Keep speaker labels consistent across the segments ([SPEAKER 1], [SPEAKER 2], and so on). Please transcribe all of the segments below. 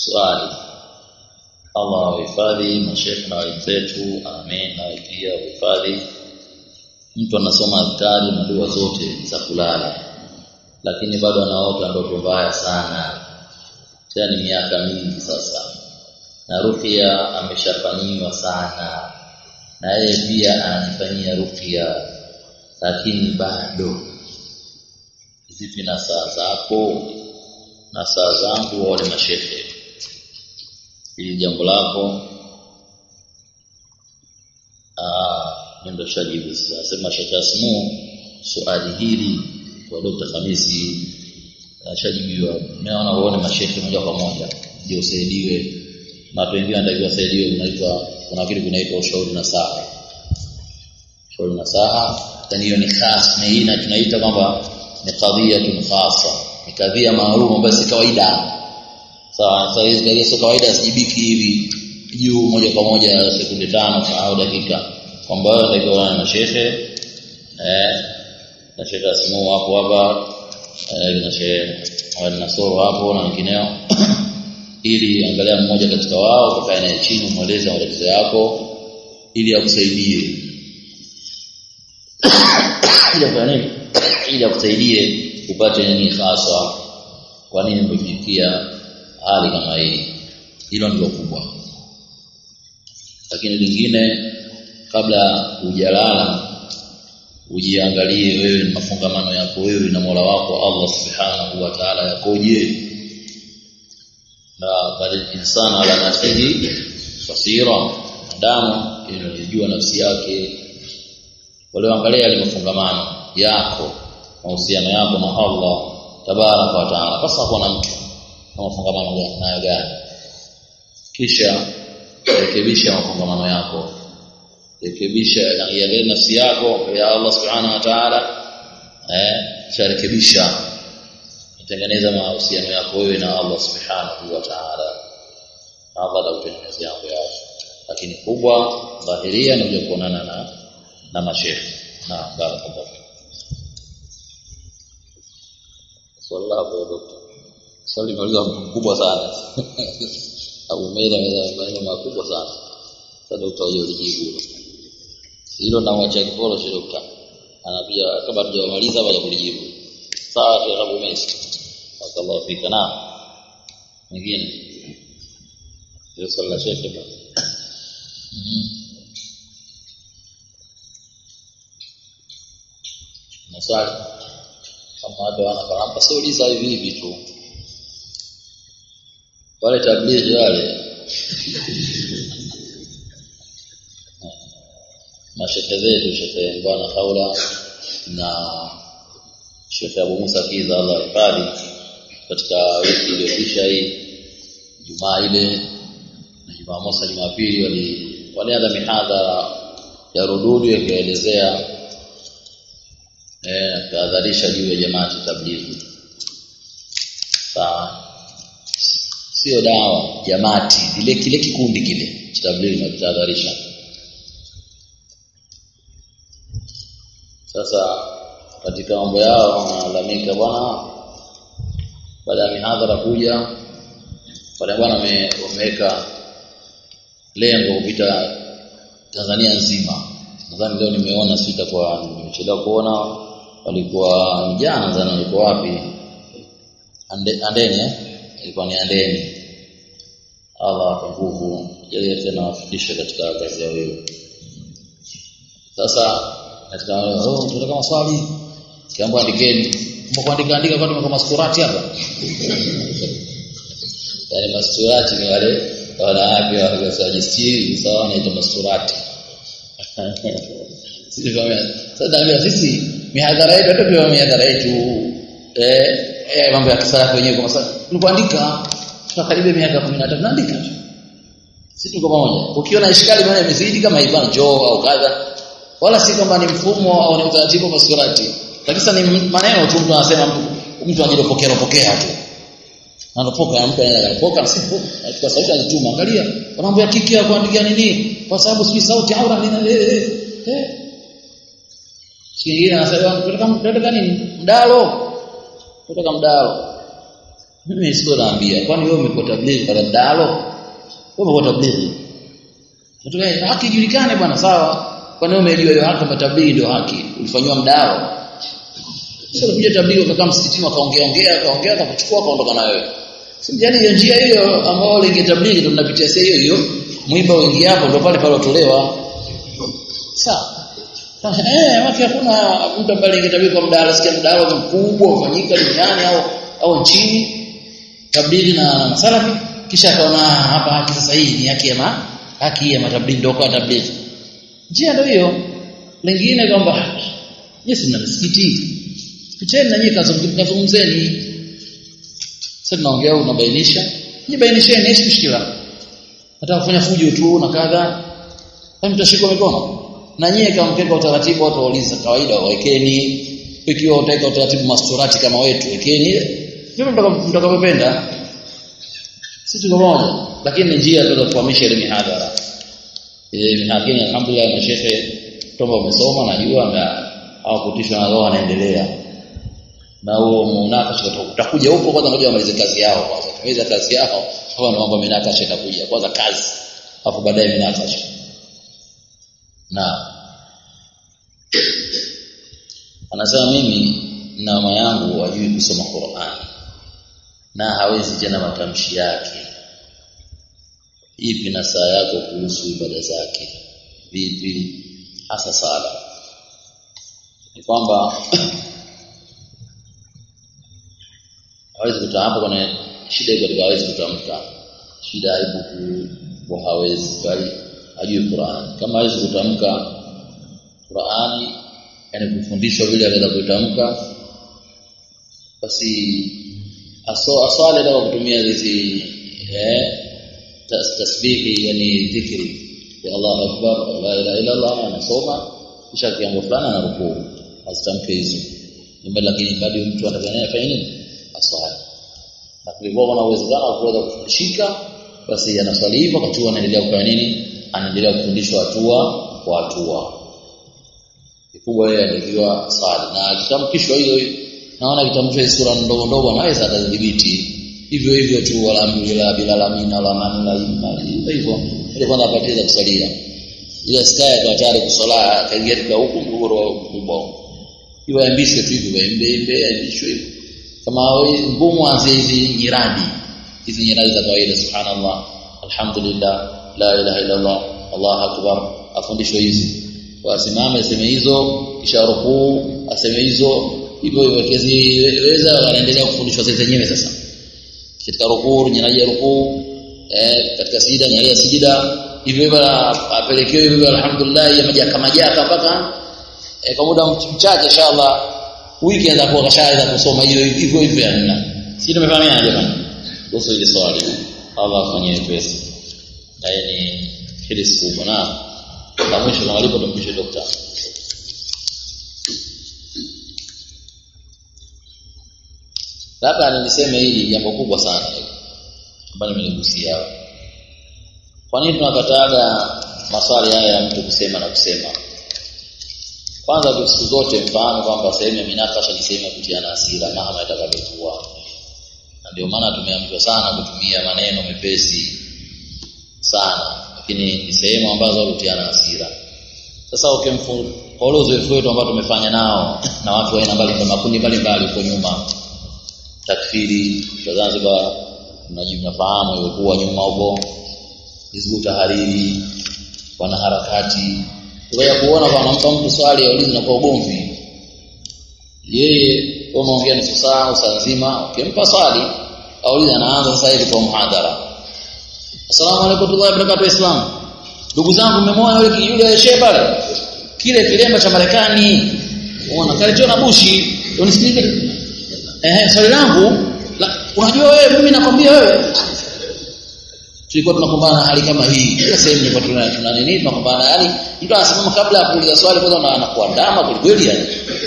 [SPEAKER 1] Swali. Allah wahifadhi mashaikh na wenzetu, amen. Na pia wahifadhi mtu anasoma adhkari na dua zote za kulala, lakini bado anaota ndoto mbaya sana. Tena ni miaka mingi sasa. Na ruqya ameshafanyiwa sana. Na yeye pia anajifanyia ruqya, lakini bado. Zipi na saa zako na saa zangu wale mashehe? Hili jambo lako ndio shajibu. Sasa Sheikh Asmu swali hili kwa Dr. Khamisi shajibiwa. Naona uone mashehe moja kwa moja ndio usaidiwe. Na watu wengine wanatakiwa wasaidiwe. Kuna kitu kinaitwa ushauri na saha. Ushauri na saha hiyo ni khas, na hii tunaita kwamba ni qadhiyatun khassa, ni kadhia maalum ambayo si kawaida. Sawa, sasa hizi kadhia sio kawaida, sijibiki hivi juu moja kwa moja sekunde 5 au dakika, kwamba watakiwa na shehe na Sheikh Asmu hapo hapa na Sheikh Nasoro hapo na wengineo, ili angalia mmoja katika wao kukaa naye chini, mueleze matatizo yako ili akusaidie. Ili akusaidie upate nini hasa, kwa nini umefikia hali kama hii. Hilo ndio kubwa. Lakini lingine, kabla hujalala ujiangalie wewe na mafungamano yako wewe na Mola wako Allah Subhanahu wa Ta'ala yakoje. Na bali insana ala nafsihi basira, damu inajua nafsi yake. Wale angalia ile mafungamano yako, mahusiano yako na Allah Tabaraka wa Taala, basi hapo na mtu na mafungamano nayo gani, kisha rekebisha mafungamano yako, rekebisha ile nafsi yako ya Allah Subhanahu wa Ta'ala, rekebisha, tengeneza mahusiano yako wewe na Allah Subhanahu wa Ta'ala. Allah atakutengenezea mambo yako. Lakini kubwa dhahiria ni kuonana na mashehe. Na barakallahu. Sallallahu alaihi wasallam. Swali kubwa sana. Au maneno makubwa sana. Sasa utajibu. Hilo na wacha kipolo cha dokta. Anapia kabla tujamaliza baada kulijibu. Sawa, Sheikh Abu Messi. Barakallahu fika. Na mwingine. Ndio swali la Sheikh. Maswali kama watu wanafahamu, sio uliza hivi tu. Wale tablighi wale mashehe zetu, Sheikh Bwana Haula na Sheikh Abu Musa Kiza, Allah ifadhi, katika wiki iliyopita hii Jumaa ile na Jumamosi Jumapili walianza mihadhara ya rududu yakielezea tahadharisha juu ya jamaa tablighi. Sawa, sio dawa jamaati, kile kikundi kile tablighi na tahadharisha. Sasa katika mambo yao wanalalamika, bwana baada ya mihadhara kuja pale, bwana wameweka lengo kupita Tanzania nzima. Nadhani leo nimeona, sitakuwa nimechelewa kuona, walikuwa jana sana, walikuwa wapi? Andeni ilikuwa ni Andeni. Allah kwa nguvu yeye tena afundishe katika kazi ya wewe. Sasa katika tunataka maswali, kiambo andikeni. Mko andika kwa kama masturati hapa. Yaani masturati ni wale wanawake wakasajistiri, sawa, na masturati. Sisi mihadhara yetu ndio mihadhara yetu mambo ya kisalafu wenyewe, kwa sababu tunapoandika tunakaribia miaka 13 tunaandika tu. Sisi tuko pamoja. Ukiona ishkali bwana imezidi kama hivyo njoo au kadha, wala si kwamba ni mfumo au ni utaratibu wa maskurati. Kabisa ni maneno tu, mtu anasema mtu anajipokea tu. Anapoka mtu anapoka sipo, kwa sauti anatuma, angalia mambo ya kiki ya kuandikia nini, kwa sababu si sauti aura nini Kingine anasema tunataka nini? Mdalo. Tunataka mdalo. Mimi siko naambia, kwani wewe umekuwa tablighi kwa mdalo? Wewe umekuwa tablighi. Tunataka haki ijulikane bwana, sawa? Kwani wewe umejua hiyo haki matablighi ndio haki? Ulifanywa mdalo. Sasa kuja tablighi ukakaa msikitini akaongea akakuchukua akaondoka na wewe. Simjani hiyo njia hiyo ambayo ile tablighi ndio tunapitia sasa hiyo mwiba wengi hapo ndio pale watolewa. Sawa. Wake hakuna mtu ambaye ingetabiri kwa mdalo, sikia mdalo mkubwa ufanyika duniani au nchini tabiri na masalafi, kisha akaona hapa haki sasa hii ni haki ya matabiri ndio kwa tabiri. Njia ndio hiyo. Lingine kwamba Yesu na msikiti. Piteni na nyinyi kazungumzeni. Sasa tunaongea unabainisha, nibainisheni hicho mshikila. Hata kufanya fujo tu na kadha. Kama mtashika mikono. Na nyie kama mkeka utaratibu watu wauliza kawaida wawekeni, ikiwa utaweka utaratibu masturati kama wetu wekeni, vile mtakapopenda. Sisi tuko moja, lakini njia za kufahamisha ile mihadhara. Lakini alhamdulillah mashehe toba wamesoma najua na hawakutishwa na roho anaendelea. Na huo munakasha utakuja huko kwanza, ngoja wamalize kazi yao kwanza. Tumaliza kazi yao, hapo na mambo minakasha itakuja. Kwanza kazi, hapo baadaye minakasha. Na anasema mimi na mama yangu wajui kusoma Qur'an na hawezi tena matamshi yake. Ipi na saa yako kuhusu ibada zake? Vipi hasa sala? Ni kwamba hawezi kutamka, kuna shida iko katika hawezi kutamka. Shida haipo kwa hawezi, bali hajui Qur'an. Kama hawezi kutamka Qur'ani, yani kufundishwa vile anaweza kutamka, basi aswali na kutumia hizi tasbihi, yani dhikri ya Allahu Akbar, la ilaha illa Allah, anasoma kisha kiango fulani na rukuu, asitamke hizo. Lakini bado mtu anafanya nini? Aswali. Na kulikuwa na uwezekano wa kuweza kushika, basi anaswali hivyo wakati anaendelea kufanya nini? Anaendelea kufundishwa hatua kwa hatua. Kikubwa yeye anajua sala na kitamkishwa hiyo, naona kitamkishwa sura ndogo ndogo anaweza atadhibiti hivyo tu, alhamdulillah bila lamina wala manla hivyo ile kwanza apatiza kusalia ile skaya kwa tayari kusala kaingia katika huko mgogoro mkubwa hiyo, ambishwe tu hivyo ambishwe hivyo kama wewe ngumu anze hizi nyiradi za kawaida, subhanallah, alhamdulillah, la ilaha illa Allah, Allahu akbar, afundishwe hizi, wasimame aseme hizo, kisha rukuu aseme hizo, hivyo weza wanaendelea kufundishwa zenyewe. Sasa katika rukuu nyanaje rukuu, katika sijida nyanaje sijida, hivyo apelekewe hivyo, alhamdulillah, ya majaka mpaka kwa muda mchache inshallah wiki anza kuwa kashaanza kusoma hivyo yana. Sisi tumefahamiana jamani kuhusu ile swali. Allah afanyie pesa na ni hili siku na mwisho na walipo tumpishe daktari. Labda niliseme hili jambo kubwa sana ambalo nimeligusia. Kwa nini tunakataga maswali haya ya mtu kusema na kusema? Kwanza siku zote mfahamu kwamba sehemu ya minakasha ni sehemu ya kutiana hasira mahama itakavyokuwa. Na ndio maana tumeambiwa sana kutumia maneno mepesi sana, lakini ni sehemu ambazo hutiana hasira. Sasa kwa uzoefu wetu ambao tumefanya nao na watu waina makundi mbalimbali huko nyuma, takfiri kwa Zanzibar, mnafahamu ilikuwa nyuma huko, Hizbu Tahariri, wana harakati. Kwa kuona wanampa mtu swali aulize na kwa ugomvi, yeye umeongea nusu saa nzima, ukimpa swali aulize anaanza sasa hivi kwa muhadhara. Asalamu alaykum wa barakatuh Islam. Ndugu zangu, mmemwona yule shehe pale? Kile kilemba cha Marekani. Unaona kalicho na bushi. Unisikilize. Swali langu, unajua wewe, mimi nakwambia wewe. Tulikuwa tunakumbana na hali kama hii. Kila sehemu ndipo tuna nini tunakumbana, yani mtu anasimama kabla ya kuuliza swali kwanza anakuandama kweli yani.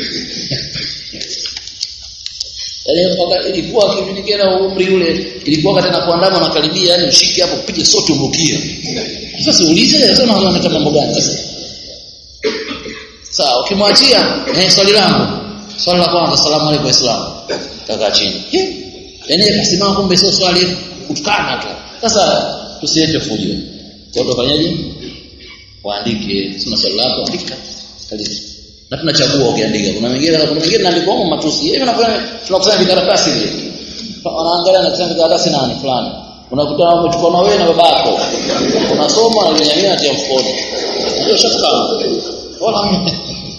[SPEAKER 1] Yaani ilikuwa kimenikera umri ule, ilikuwa tena kuandama na karibia, yani ushike hapo upige sote umbukia. Sasa uulize sasa unaanza mambo gani sasa? Sawa, ukimwachia swali langu. Swali la kwanza, asalamu alaykum Islam. Kaka chini. yani akasimama kumbe sio swali kutukana tu. Sasa tusiete fujo. Kwa hiyo tufanyaje? Waandike, sio swali lako andika. Kaliza. Na tunachagua ukiandika. Kuna wengine naandika matusi. Hivi tunakusanya vikaratasi hivi. Wanaangalia na kusanya vikaratasi nani fulani. Unakuta umechukua na wewe na babako. Unasoma na unyanyua atia mkono. Ndio shaka. Wala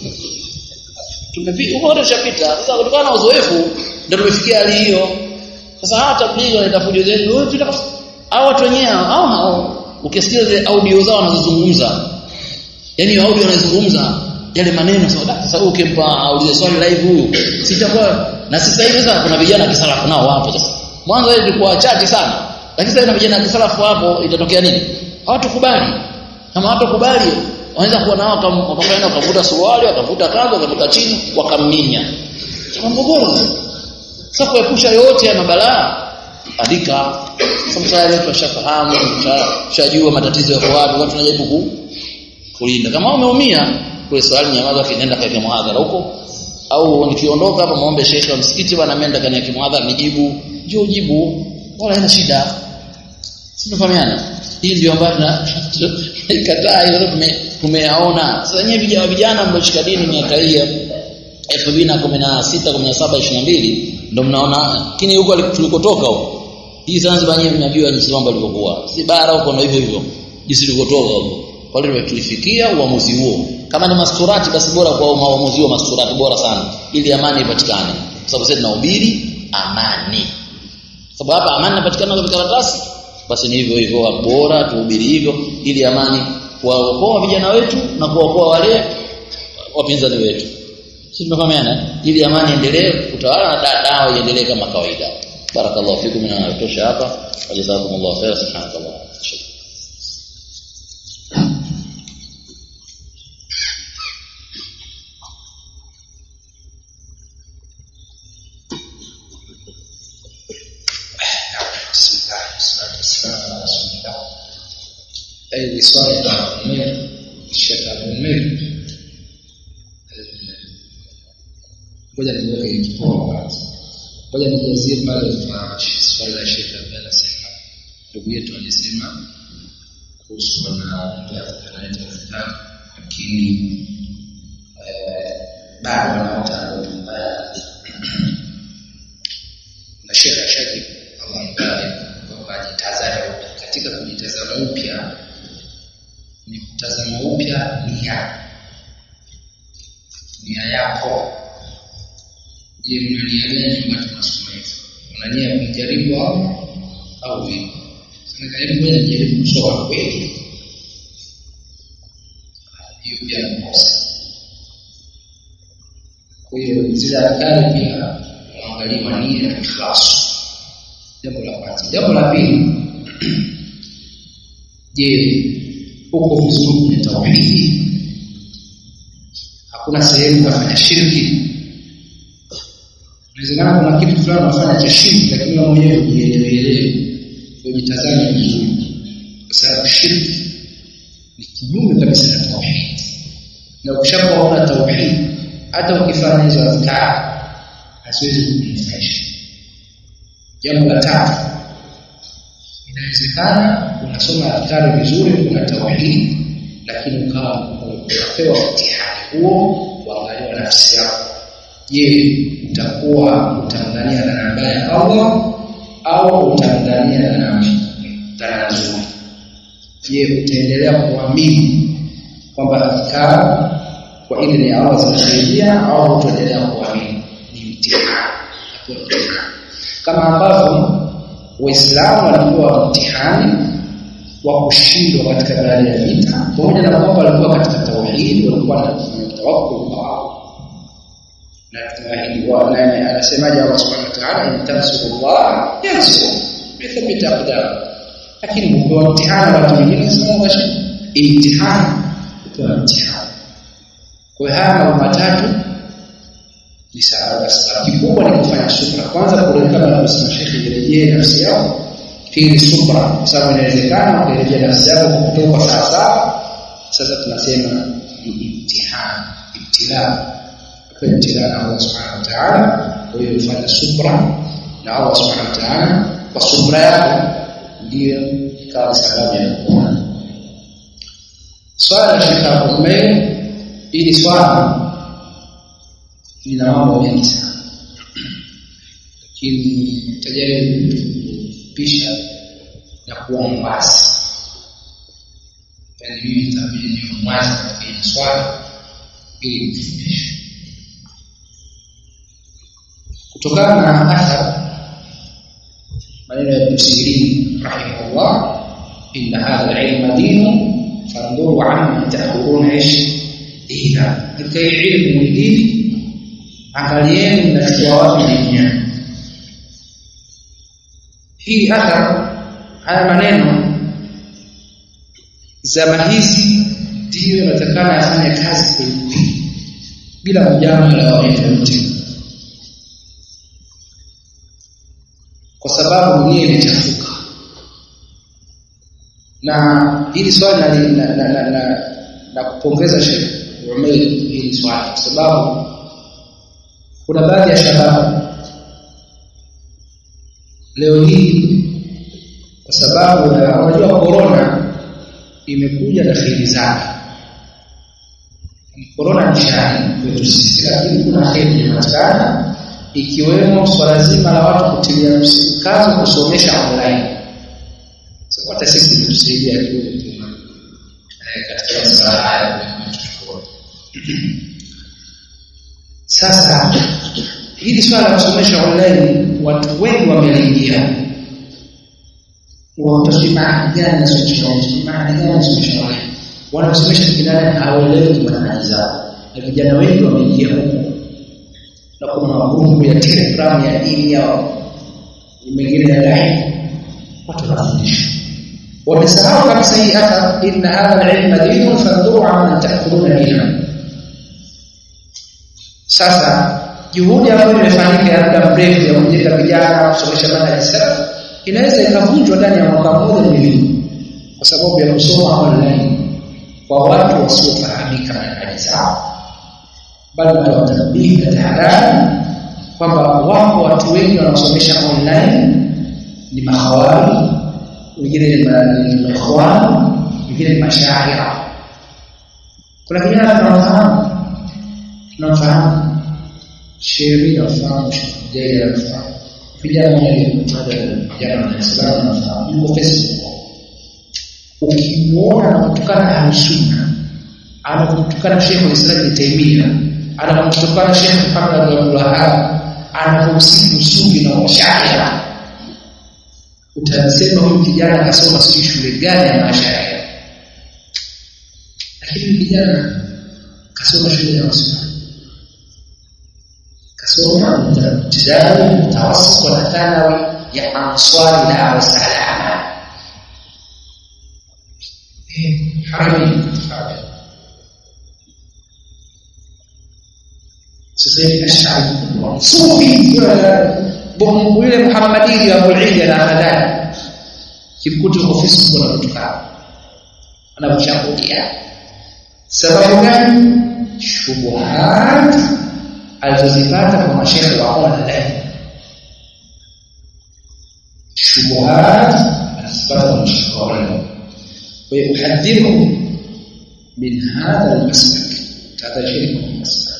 [SPEAKER 1] tumepita huko tushapita. Sasa kutokana na uzoefu ndio tumefikia hali hiyo. Sasa hata bila nitafujo zetu wewe tutaka au watu wenyewe au ukisikia zile audio zao wanazozungumza. Yaani audio wanazungumza yale maneno sasa ukimpa audio swali live huyu sitakuwa na sasa hivi sasa kuna vijana kisalafu nao wapo sasa. Mwanzo ilikuwa chache sana. Lakini sasa na vijana kisalafu hapo itatokea nini? Hawatukubali. Kama hawatukubali wanaweza kuwa nao wakaenda wakavuta suruali, wakavuta kanzu, wakavuta chini, wakamminya. Mgogoro. Sasa kuepusha yote ya mabalaa, andika. Sasa leo tunashafahamu, tunashajua matatizo yako wapi, watu wanajaribu kulinda. Kama umeumia, kwa swali nyamaza kinaenda kwa muhadhara huko. Au nikiondoka hapa muombe shekhi wa msikiti bwana ameenda kania kimuhadhara nijibu, njoo jibu, wala haina shida. Sinafahamiana. Hii ndio ambayo ikataa hiyo tumeyaona. Sasa nyewe vijana mlioshika dini miaka hii 2016, 17, 22 ndio mnaona lakini huko tulikotoka huko. Hii Zanzibar nyewe mnabiwa ni Islam balivyokuwa. Si bara huko ndio hivyo hivyo. Jinsi tulikotoka huko. Pale tulifikia uamuzi huo. Kama ni masturati basi bora kwa uamuzi huo masturati bora sana ili amani ipatikane. Kwa sababu sisi tunahubiri amani. Sababu hapa amani inapatikana kwa karatasi. Basi ni hivyo hivyo bora tuhubiri hivyo ili amani kuwaokoa vijana wetu na kuwaokoa wale wapinzani wetu. Sisi tunafahamiana ili amani endelee kutawala na dawa iendelee kama kawaida. Barakallahu fikum na natosha hapa. Wajazakumullahu khair. Subhanallahi.
[SPEAKER 2] أي صالح عمير الشيخ عمير بدأ يوجد فورمات بدأ يجزيه ماذا swali la Sheikh ambaye anasema ndugu yetu alisema kuhusu na kitabu lakini bado wanaota mbaya na Sheikh Ashadi Allah mbaye kwa ajitazama katika kujitazama upya ni mtazamo upya nia yako. Je, mnania gani wakati unasoma hivi? Unania kujaribu au vipi? Sasa karibu wewe jaribu kusoma kweli. Hiyo pia ni kosa. Kwa hiyo zile adhari pia unaangaliwa nia na ikhlas. Jambo la kwanza. Jambo la pili, je, uko vizuri kwenye tauhidi? Hakuna sehemu kufanya shirki. Inawezekana kuna kitu fulani unafanya cha shirki lakini wewe mwenyewe hujielewi. Ujitazame vizuri. Kwa sababu shirki ni kinyume kabisa na tauhidi. Na ukishakuwa una tauhidi, hata ukifanya hizo adhkar hasiwezi kukunufaisha. Jambo la tatu, inawezekana unasoma adhkari vizuri kuna tauhid lakini ukawa unapewa mtihani huo kuangalia nafsi yako. Je, utakuwa utangania na namba ya Allah au utangania na namba nzuri? Je, utaendelea kuamini kwamba adhkar kwa idhini ya Allah zinasaidia au utaendelea kuamini? Ni mtihani. Kama ambavyo Waislamu walikuwa mtihani wa kushindwa katika baadhi ya vita, pamoja na kwamba walikuwa katika tauhid, walikuwa na tawakkul kwa Allah. Na tauhid wa nani anasemaje Allah Subhanahu wa ta'ala, intansurullah yansurukum bithabit aqdam. Lakini kwa mtihani watu wengine sio mtihani, kwa mtihani. Kwa haya mambo matatu ni sawa. Kikubwa ni kufanya subra. Kwanza kuelekea na kusema Sheikh jirejee nafsi yako. Pili subra, kwa sababu inawezekana kurejea nafsi yako kutoka sasa. Sasa tunasema imtihani, ibtila. Kwa ibtila na Allah Subhanahu wa ta'ala, kwa hiyo ufanye subra na Allah subhanahu wa ta'ala kwa subra yako ndio ikawa sababu ya kupona. Swala la Sheikh Umair, ili swala lina mambo mengi sana, lakini tajaribu kupisha na kuwa mwasi. Yani mimi nitabidi niwe mwasi katika hili swala ili kufundisha kutokana na athar maneno ya Ibn Sirin rahimahullah, inna hadha al-ilma dinun fanduru amma ta'khuduna dina. Katika ilmu ni dini, angalieni mnachukua wapi dini. Hii athar, haya maneno zama hizi ndio natakana afanye kazi kweli bila mjamala wa yote, kwa sababu dunia imechafuka. Na hili swali na kupongeza Sheikh Umair hili swali, kwa sababu kuna baadhi ya shababu leo hii, kwa sababu unajua corona imekuja na kheri zake. Corona ni shari kwetu sisi, lakini kuna kheri inapatikana, ikiwemo swala zima la watu kutilia mkazo kusomesha online. Sasa hata sisi tunatusaidia kidogo katika masuala haya. Sasa hili swala la kusomesha online, watu wengi wameingia watasema gani na solution online, wanasomesha kijana hawaelewi maana zao, na vijana wengi wameingia huko, na kuna magrupu ya Telegram ya dini yao mengine ya dai, watu wanafundisha wamesahau kabisa hii hata inna hadha al-ilma dinun fanduru amma ta'khuduna dina. Sasa juhudi ambayo imefanyika ya muda mrefu ya kujenga vijana kusomesha manhaji salaf inaweza ikavunjwa ndani ya mwaka mmoja miwili, kwa sababu ya kusoma online kwa watu wasiofahamika manhaji zao. Bali watabii na tahadhari kwamba wako watu wengi wanaosomesha online ni mahawari, wengine ni makhwan, wengine ni mashaira. Kuna vijana tunafahamu sheria nafahamu, sheria nafahamu, vijana wengi vijana wa Islam nafahamu, yuko Facebook. Ukimuona anakutukana Al-Sunna, anakutukana Sheikh al-Islam Taimia, anakutukana Sheikh Muhammad bin Abdul Wahhab, anakusifu Sufi na Washaira, utasema huyu kijana kasoma sio shule gani ya Mashaira. Lakini kijana kasoma shule ya Washaira, kasoma mtidali mtawassit na thanawi ya Ansari na Salama. Harami kutafanya sasa hivi ashari Sufi bomu yule Muhammadi ya Abu-Eid al-Ahmadani kimkuta kwa Facebook na kutukana, anamshambulia. Sababu gani? Shubuhat alizozipata kwa mashaikh wa online, shubuhat alizopata kwa mashaikh wa online. ويحذرهم من هذا المسلك، تذكرهم المسلك.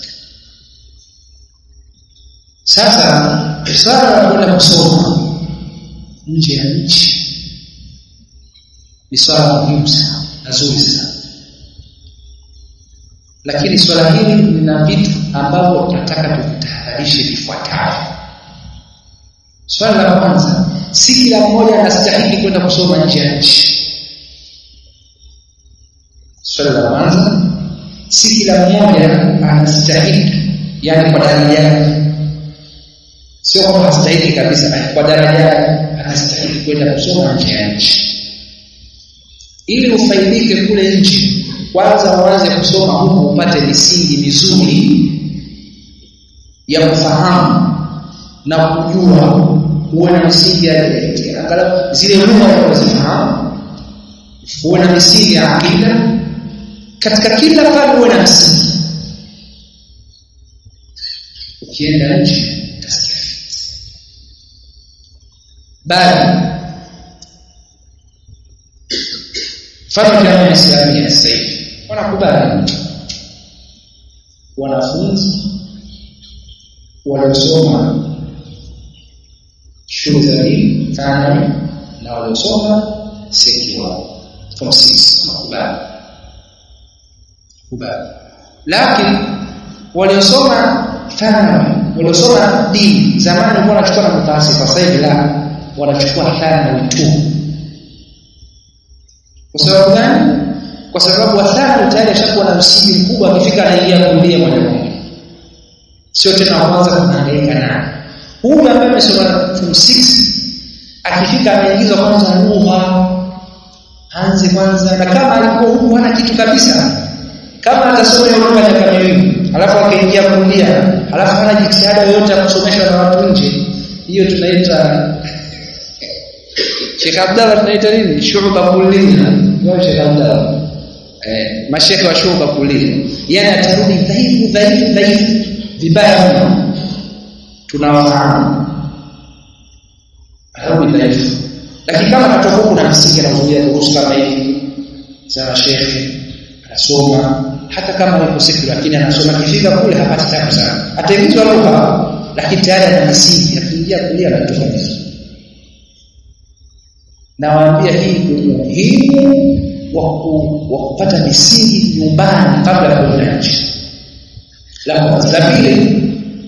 [SPEAKER 2] Sasa swala la kusoma nje ya nchi ni swala muhimu sana na zuri sana, lakini swala hili lina vitu ambavyo tunataka tutahadharishe vifuatavyo. Swala la kwanza, si kila mmoja anastahili kwenda kusoma nje ya nchi. Swala la kwanza, si kila mmoja anastahili, yani kwa daraja yake, sio kwamba hastahili kabisa, kwa daraja yake anastahili kwenda kusoma nje ya nchi. Ili ufaidike kule nje, kwanza uanze kusoma huko, upate misingi mizuri ya kufahamu na kujua, uwe na misingi ya angalau zile lugha unazozifahamu, uwe na misingi ya akida. Katika kila fani uwe na msingi. Ukienda nje utasikia bali familia ya Islamia sasa wanakubali wanafunzi waliosoma shule za dini thanawi na waliosoma sekiwa form 6 wanakubali, lakini waliosoma thanawi waliosoma dini zamani walikuwa wanachukua na mtaasifa, sasa hivi la wanachukua thanawi tu. Kwa sababu gani? Kwa sababu thanawi tayari ashakuwa na msingi mkubwa, akifika anaingia kulia moja kwa moja, sio tena kwanza kuhangaika naye. Huyu ambaye amesoma form 6 akifika anaingizwa kwanza lugha, anze kwanza, na kama alikuwa huko hana kitu kabisa, kama atasoma lugha ya kamili alafu akaingia kulia alafu hana jitihada yoyote ya kusomesha na watu nje, hiyo tunaita Sheikh Abdallah, tunaita nini? Shu'ba kullia. Ndio Sheikh Abdallah, mashekhe wa shu'ba kullia, yani atarudi dhaifu vibaya mno, tunawafahamu atarudi dhaifu. Lakini kama katoka kuna msingi na kuzuia kuhusu kama hivi za shekhe anasoma, hata kama yuko siku lakini anasoma, kifika kule hapati tabu sana, ataingizwa lugha lakini tayari ana msingi, akiingia kulia na kutoka vizuri. Nawaambia hii ni muhimu wa kupata misingi nyumbani kabla ya kwenda nje. La pili,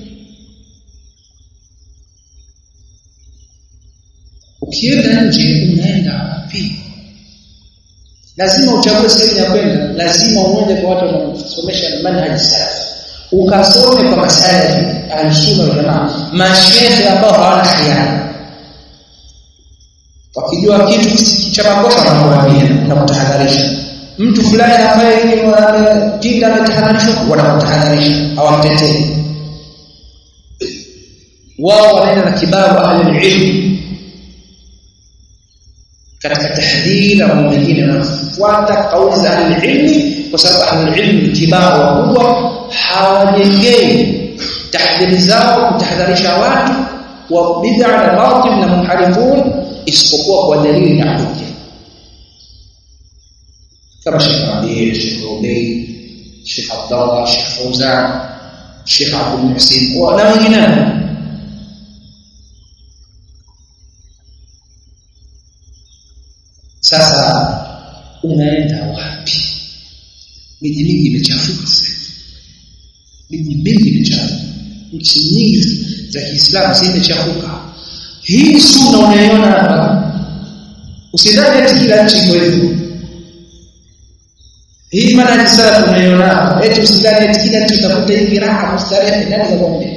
[SPEAKER 2] ukienda nje unaenda wapi? Lazima uchague sehemu ya kwenda, lazima uende kwa watu wanaosomesha manhaji salafi, ukasome kwa masalafi al-sunna wal jamaa, mashehe ambao hawana khiana. Wakijua kitu cha makosa wanakuambia na kutahadharisha. Mtu fulani ambaye ni jinda ametahadharishwa, wanakutahadharisha, hawamtetei. Wao wanaenda na kibabu ahli-ilm katika tahdhiri na mwingine, wanafuata kauli za ahli-ilm, kwa sababu ahli-ilm ni kibabu wakubwa, hawajengei tahdhiri zao kutahadharisha watu wa bid'a na batil na muharifun isipokuwa kwa dalili na hujja, kama Sheikh Rabi', Sheikh Rubai, Sheikh Abdallah, Sheikh Fauzan, Sheikh Abdul Muhsin na wengine. Sasa unaenda wapi? Miji mingi imechafuka sasa, miji mingi imechafuka, nchi nyingi za Kiislamu zimechafuka. Hii sunna unaiona hapa, usidhani eti kila nchi iko hivyo. Hii maana ni sala unaiona hapa, eti usidhani eti kila nchi itakuta hivi raha mustarehe. Nani atakwambia?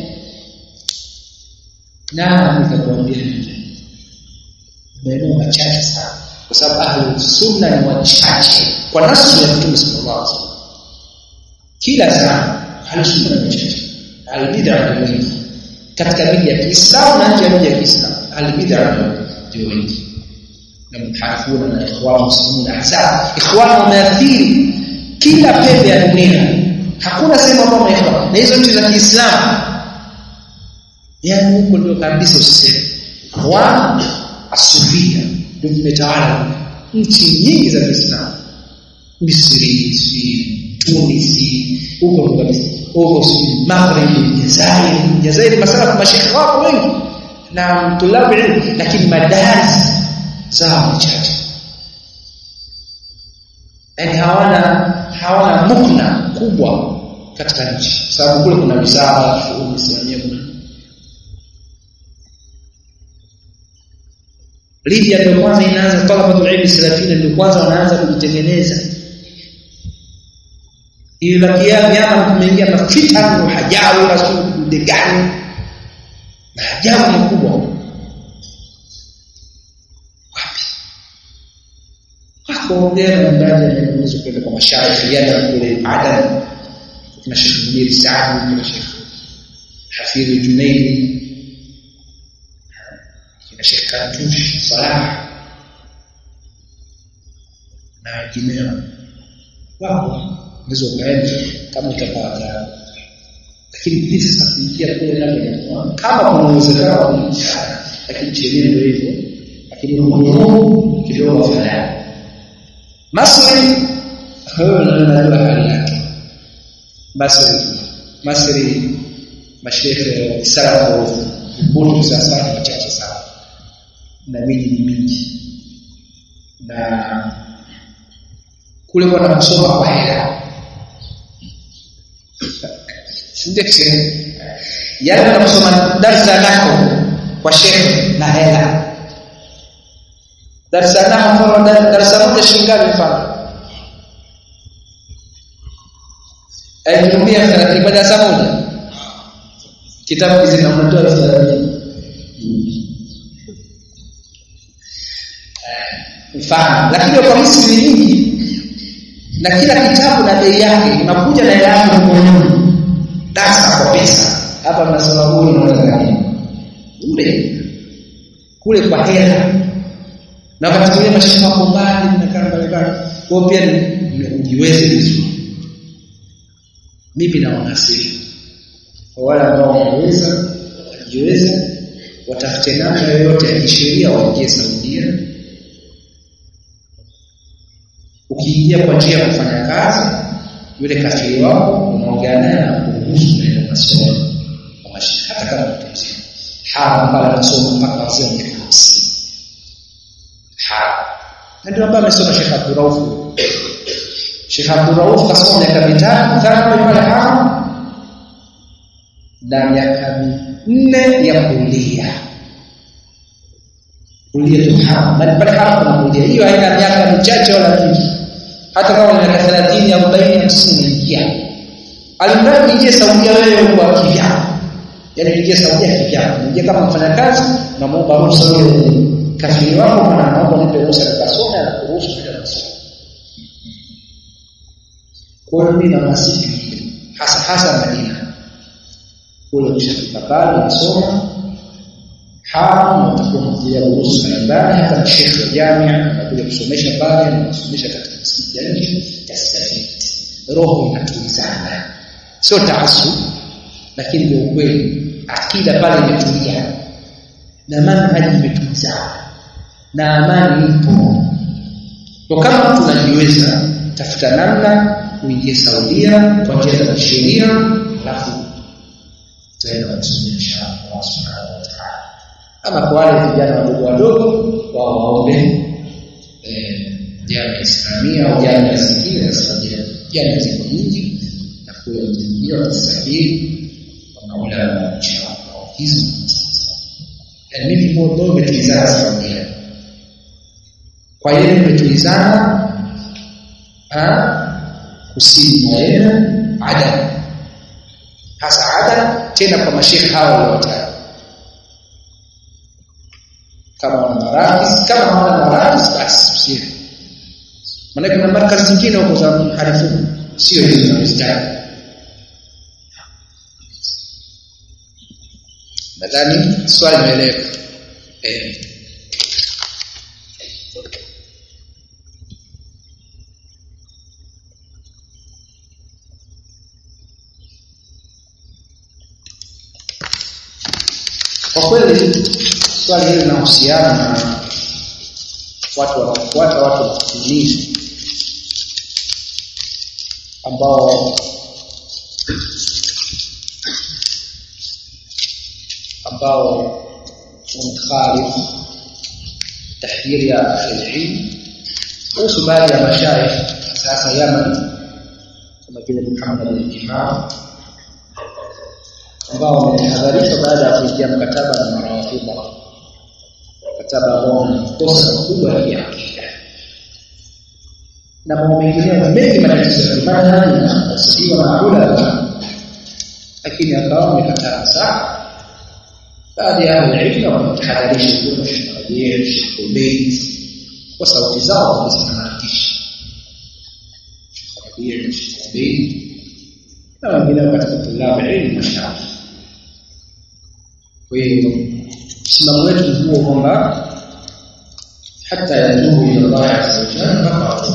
[SPEAKER 2] Nani atakwambia hivi? Ndio machache sana, kwa sababu ahlu sunna ni wachache kwa nasu ya Mtume sallallahu alaihi wasallam. Kila sana ahlu sunna ni wachache, al-bid'ah ni wengi katika miji ya Kiislamu na nje ya miji ya Kiislamu. Al-bid'ah ndio wengi, na mtahafuna na ikhwan muslimin, hasa ikhwan wameathiri kila pembe ya dunia. Hakuna sehemu kama ikhwan, na hizo nchi za Kiislamu, yani huko ndio kabisa usiseme. Ikhwan as-sufia ndio zimetawala nchi nyingi za Kiislamu, Misri, Tunisi, huko kabisa, huko Maghrib, Jazair, masala mashekhi wako wengi na tulabu ilmu, lakini madaris zao chache, yani hawana mukna kubwa katika nchi, sababu kule kuna misaada, shughuli zenyewe. Libya ndio kwanza inaanza, talabatul ilmi salafina ndio kwanza wanaanza kujitengeneza. Ilibakia vyama kumeingia na fitna na hajaru na shughuli gani na hajaru mkubwa. Wapi? Hakuongea na ndani ya mwanzo kwenda kwa mashaikh yana kule Adan, kuna Sheikh Munir Saad, kuna Sheikh Hafidh Junaidi, kuna Sheikh Kantush Salah na wengineo. Wao ndizo kaenda kama utapata, lakini hizi sasa kuingia kule ndani kama kuna uwezekano wa mshahara, lakini chini ndio hivyo. lakini hukumu kidogo fulani. Masri unajua hali yake. Masri mashehe sana huko sasa ni wachache sana. Na miji ni mingi. Na kule wanasoma kwa hela. Ndio yale wanasoma darasa lako kwa shehe na hela. Darasa lako darasa moja shilingi ngapi mfano? Aitumia katika darasa moja. Kitabu hizi unatoa 30. Mfano, lakini kwa Misri nyingi na kila kitabu na bei yake, unakuja na hela yako mkononi. Darasa kwa pesa. Hapa mnasoma bure mwanangu. Kule kwa hela. Na wakati ule mashaka hapo mbali mnakaa mbali. Kwa pia ujiweze vizuri. Mimi naona siri. Kwa wale ambao wanaweza kujiweza watafute namna yoyote ya kisheria waingie Saudia. Ukiingia kwa njia ya kufanya kazi, yule kafiri wako unaongea naye na kuruhusu neno masomo. Hata kama mtu haram pala masomo mpaka wazee wa miaka 50. Haram. Na ndio ambaye amesoma Sheikh Abdul Rauf. Sheikh Abdul Rauf kasoma miaka 5 pale haram. Na miaka 4 ya kulia. Kulia tu haram. Bali pale haram na kulia. Hiyo haina miaka michache wala mingi. Hata kama una miaka 30 au 40 usiingia. Alimradi ingie Saudia wewe kwa kivyako. Yaani ingie Saudia kivyako. Ingie kama mfanyakazi na muomba ruhusa wewe kafiri wako maana naomba nipe ruhusa ya kusoma na kuruhusu kwenda kusoma. Kwa hiyo mimi nawasihi hasa Madina. Kule ukishafika pale unasoma haram utakuwa mtia ruhusa ndani hata shekhi wa jamia anakuja kusomesha pale na kusomesha katika msikiti ya nje tasafiti. Roho inatulizana. Sio taasub lakini ndio ukweli. Akida pale imetulia. Na manhaji imetulizana. Na amani ipo. Kwa kama mtu anajiweza tafuta namna kuingia Saudia kwa njia za sheria alafu tena kusomesha Allah Subhanahu wa Ta'ala. Ama kwa wale vijana wadogo wao waombe jamii Islamia au jamii zingine za Saudia. Jamii ziko nyingi na kwa hiyo tasabiri wanaona inshallah hizo. Yaani mimi mbona nimetulizana Saudia. Kwa hiyo nimetulizana kusini mwa Yemen Adan. Hasa Adan tena kwa mashekhi hao wote. Kama wana marakis basi sio. Maana kuna markazi nyingine huko za harifu sio hizo tunazitaka. Nadhani swali limeeleweka. Kwa kweli swali hili linahusiana na watu wanaofuata watu wasikilize ambao mukhalif tahdhiri ya al-ilm kuhusu baadhi ya mashaikh sasa Yemen kama vile Muhammad al-Imam ambao wametahadharishwa baada ya kuingia mkataba na Marafidha. Mkataba ambao ni kosa kubwa ya akida. Na mambo mengine mengi matatizo ya manhaji na tafsiriwa na ulama. Lakini akawa amekataa sana. Baadhi ya ilmu wametahadharisha kwa shirika Kuwait kwa sauti zao zinaharakisha. Kuwait na wengine katika tulabu ilmu mashaikh. Kwa hiyo msimamo wetu huo kwamba hata yatubu ila Allah azza wa jalla faqat.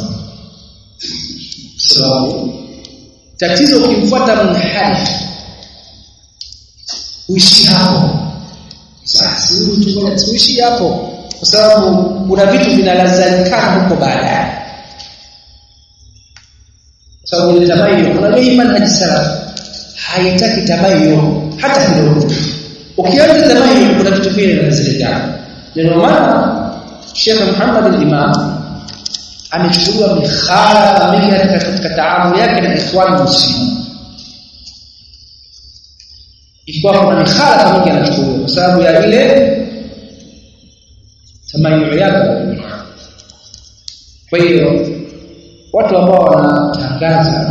[SPEAKER 2] Sababu tatizo ukimfuata munharif uishi hapo. Sasa tuishi hapo. kwa sababu kuna vitu vinalazalikana huko baadaye. Sababu ile tabayyun, unajua hii manhaji salaf haitaki tabayyun hata kidogo. Ukianza tabayyun kuna vitu vile vinalazalikana. Ndio maana Sheikh Muhammad al-Imam amechukuliwa mikhala mingi katika taamuli yake na ikhwan muslimin. Ikiwa kuna mikhala mingi anachukuliwa kwa sababu ya ile tamayyu yake. Kwa hiyo watu ambao wanatangaza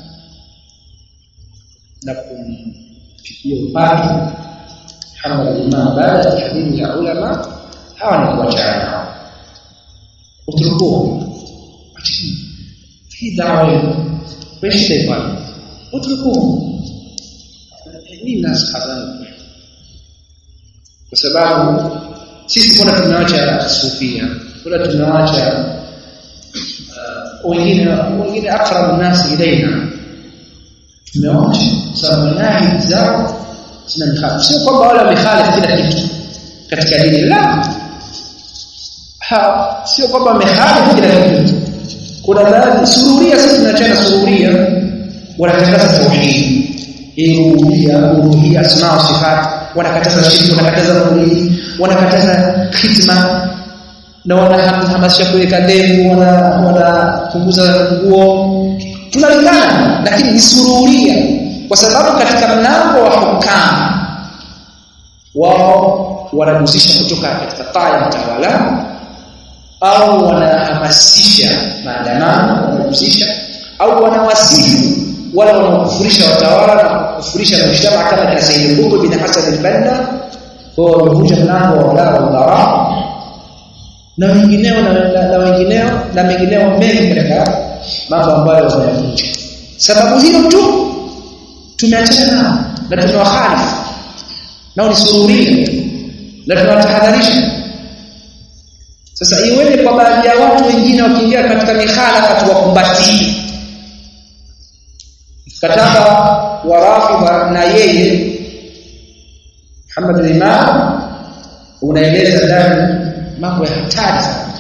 [SPEAKER 2] na kumpigia upatu Muhammad al-Imam baada ya tahdhiri ya ulama, hawa ni kuachana nao. Utrukuhu hii dawa wewe bwana, utrukuhu ni nas hadhani, kwa sababu sisi kuna tunaacha sufia, kuna tunaacha wengine akrabu nasi ilaina, tumeacha sababu nahi zao zinamkhalifu. Sio kwamba wale wamehalifu kila kitu katika dini, la, sio kwamba wamehalifu kila kitu. Kuna baadhi sururia, sisi tunachana sururia, wanatangaza tauhid, uluhiyya, asma wa sifat, wanakataza shirki, wanakataza maulidi, wanakataza khitma, na wanahamasisha kuweka ndevu, wanapunguza nguo. Tunalingana, lakini ni sururia, kwa sababu katika mlango wa hukamu wao wanajuzisha kutoka katika taa ya mtawala, au wanahamasisha maandamano, wanajuzisha, au wanawasifu wala wanakufurisha watawala na kufurisha mujtama kama kina Sayyid Qutb bin Hasan al-Banna, kwa wamevunja mlango wa wala wadhara na wengineo na mengineo mengi katika mambo ambayo wanayafanya. Sababu hiyo tu tumeachana na tunawahalifu, nao ni sururia, na tunawatahadharisha. Sasa iweje kwa baadhi ya watu wengine wakiingia katika mikhalafa tuwakumbatie? Kataka warafidha na yeye Muhammad al-Imam unaeleza ndani mambo ya hatari sana,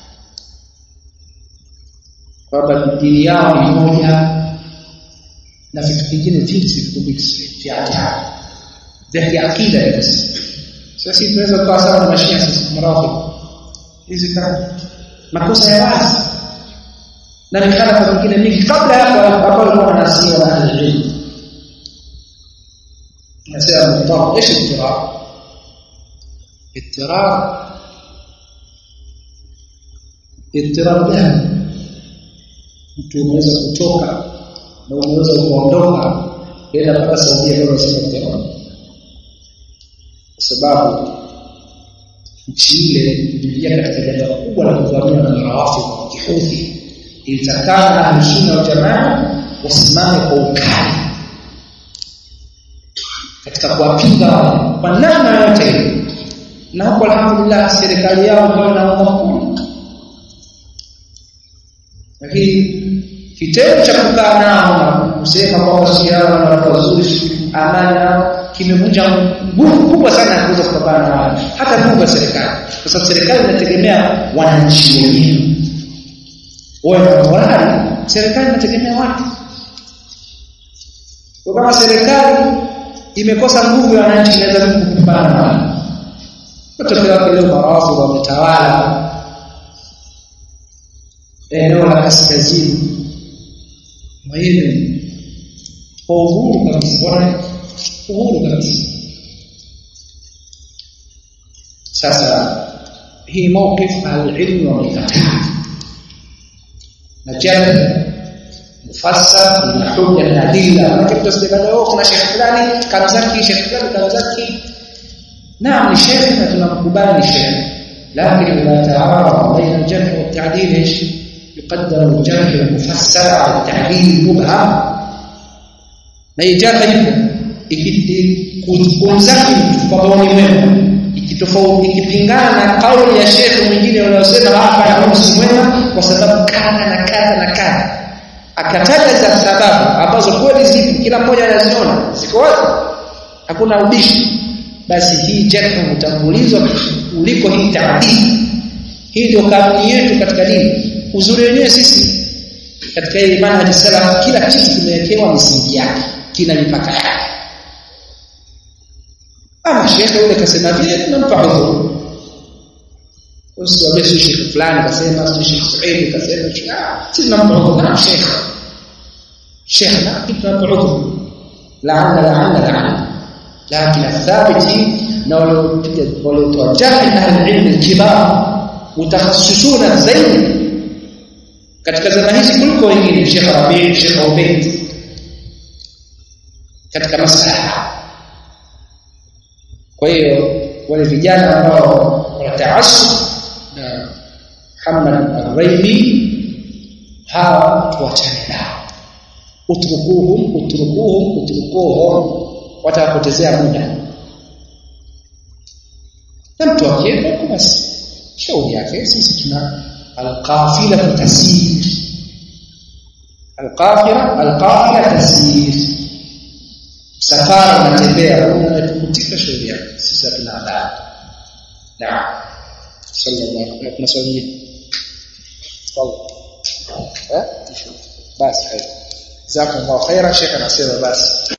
[SPEAKER 2] kwamba dini yao ni moja na vitu vingine vingi vya hatari vya kiakida. Sasa sisi tunaweza kuwa sawa na mashia sisi marafiki hizi kama makosa ya wazi na mikhalafah mingine mingi kabla hapo ambao walikuwa wanasiwa na ahli. Nasema mtao ايش اضطراب gani? Mtu unaweza kutoka na unaweza kuondoka bila mpaka Saudia kwa sababu sababu nchi ile iliingia katika janga kubwa la kuvamia na Rawafidh Kihuthi. Ilitakana Ahlusunna wal Jamaa wasimame kwa ukali katika kuwapinga kwa namna yote, na huko alhamdulillah serikali yao ndio inaomba mkono. Lakini kitendo cha kukaa nao na kusema kwamba si hao na watu wazuri, amana kimevunja nguvu kubwa sana ya kuweza kupambana na wao, hata nguvu ya serikali, kwa sababu serikali inategemea wananchi wenyewe. Wao morali, serikali inategemea watu. Kwa kama serikali imekosa nguvu ya wananchi, inaweza kupambana na wao. Watoto wake leo Marafidh wametawala eneo la kaskazini mwa Yemen kwa uhuru kabisa, uhuru kabisa. Sasa hii mawqif al-ilm wa al-kataa na jana mufassal na hujja na adilla, lakini tuseme leo kuna shekhi fulani kamzaki, shekhi fulani kamzaki. Naam, ni shekhi na tunamkubali shekhi, lakini la ta'arud baina al-jarh wa al-ta'dil. ايش يقدر الجرح المفسر على التعديل المبهم؟ na ijaza ikikuunzaki kwa maoni mema, ikitofauti ikipingana na kauli ya shekhi mwingine wanaosema hapa na si mwema kwa sababu kana na kana na kana, akataja za sababu ambazo kweli zipo, kila mmoja anaziona ziko wazi, hakuna ubishi. basi hii jarh hutangulizwa kuliko hii taadil. Hii ndio kanuni yetu katika dini. Uzuri wenyewe sisi katika hii manhaj salaf, kila kitu kimewekewa misingi yake, kina mipaka yake. Ama shekhe yule kasema vile, tunampa udhuru. Usiwaambie shekhe fulani kasema, shekhe Suhaib kasema, sisi tunampa udhuru na shekhe na tunampa udhuru. لعل لكن الثابت ولو توجه أهل العلم الكبار متخصصون زين katika zama hizi kuliko wengine, Sheikh Rabi', Sheikh Ubayd, katika masala. Kwa hiyo wale vijana ambao wanataasub na Muhammad al-Raimi, hawa tuachane nao. Utrukuhum watapotezea muda. Na mtu akienda basi shauri yake. Sisi tuna al-qafila tasir, al-qafila tasir, safari unatembea, unatukutika shauri yake. Sisi tuna adab. Naam, sallallahu alaihi wasallam. Basi jazakumullahu khairan. Sheikh anasema basi